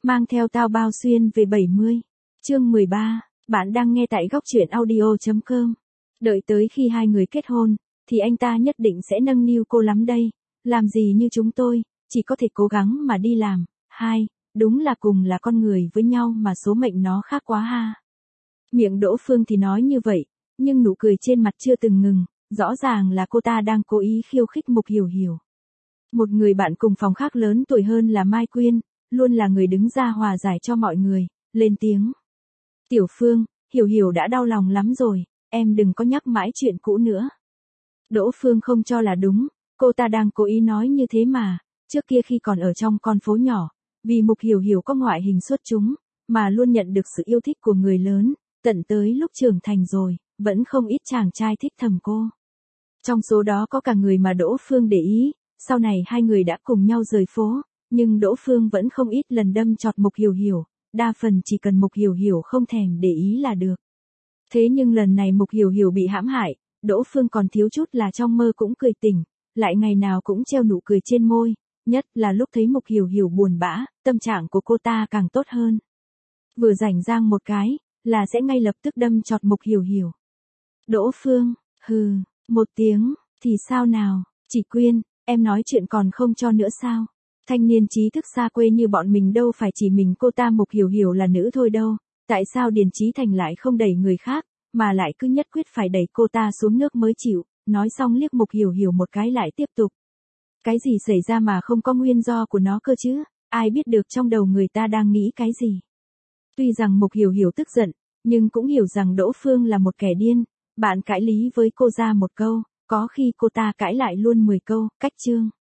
Mang theo tao bao xuyên về 70. Chương 13, bạn đang nghe tại góc truyện audio.com. Đợi tới khi hai người kết hôn, thì anh ta nhất định sẽ nâng niu cô lắm đây. Làm gì như chúng tôi, chỉ có thể cố gắng mà đi làm. Đúng là cùng là con người với nhau mà số mệnh nó khác quá ha. Miệng Đỗ Phương thì nói như vậy, nhưng nụ cười trên mặt chưa từng ngừng, rõ ràng là cô ta đang cố ý khiêu khích Mục Hiểu Hiểu. Một người bạn cùng phòng khác lớn tuổi hơn là Mai Quyên, luôn là người đứng ra hòa giải cho mọi người, lên tiếng. Tiểu Phương, Hiểu Hiểu đã đau lòng lắm rồi, em đừng có nhắc mãi chuyện cũ nữa. Đỗ Phương không cho là đúng, cô ta đang cố ý nói như thế mà, trước kia khi còn ở trong con phố nhỏ, vì Mục Hiểu Hiểu có ngoại hình xuất chúng, mà luôn nhận được sự yêu thích của người lớn, tận tới lúc trưởng thành rồi, vẫn không ít chàng trai thích thầm cô. Trong số đó có cả người mà Đỗ Phương để ý, sau này hai người đã cùng nhau rời phố, nhưng Đỗ Phương vẫn không ít lần đâm chọt Mục Hiểu Hiểu, đa phần chỉ cần Mục Hiểu Hiểu không thèm để ý là được. Thế nhưng lần này Mục Hiểu Hiểu bị hãm hại, Đỗ Phương còn thiếu chút là trong mơ cũng cười tỉnh, lại ngày nào cũng treo nụ cười trên môi, nhất là lúc thấy Mục Hiểu Hiểu buồn bã, tâm trạng của cô ta càng tốt hơn. Vừa rảnh rang một cái, là sẽ ngay lập tức đâm chọt Mục Hiểu Hiểu. Đỗ Phương, hừ, một tiếng, thì sao nào, Chỉ Quyên, em nói chuyện còn không cho nữa sao? Thanh niên trí thức xa quê như bọn mình đâu phải chỉ mình cô ta Mục Hiểu Hiểu là nữ thôi đâu, tại sao Điền Chí Thành lại không đẩy người khác, mà lại cứ nhất quyết phải đẩy cô ta xuống nước mới chịu, nói xong liếc Mục Hiểu Hiểu một cái lại tiếp tục. Cái gì xảy ra mà không có nguyên do của nó cơ chứ, ai biết được trong đầu người ta đang nghĩ cái gì. Tuy rằng Mục Hiểu Hiểu tức giận, nhưng cũng hiểu rằng Đỗ Phương là một kẻ điên, bạn cãi lý với cô ra một câu, có khi cô ta cãi lại luôn 10 câu, cách chương.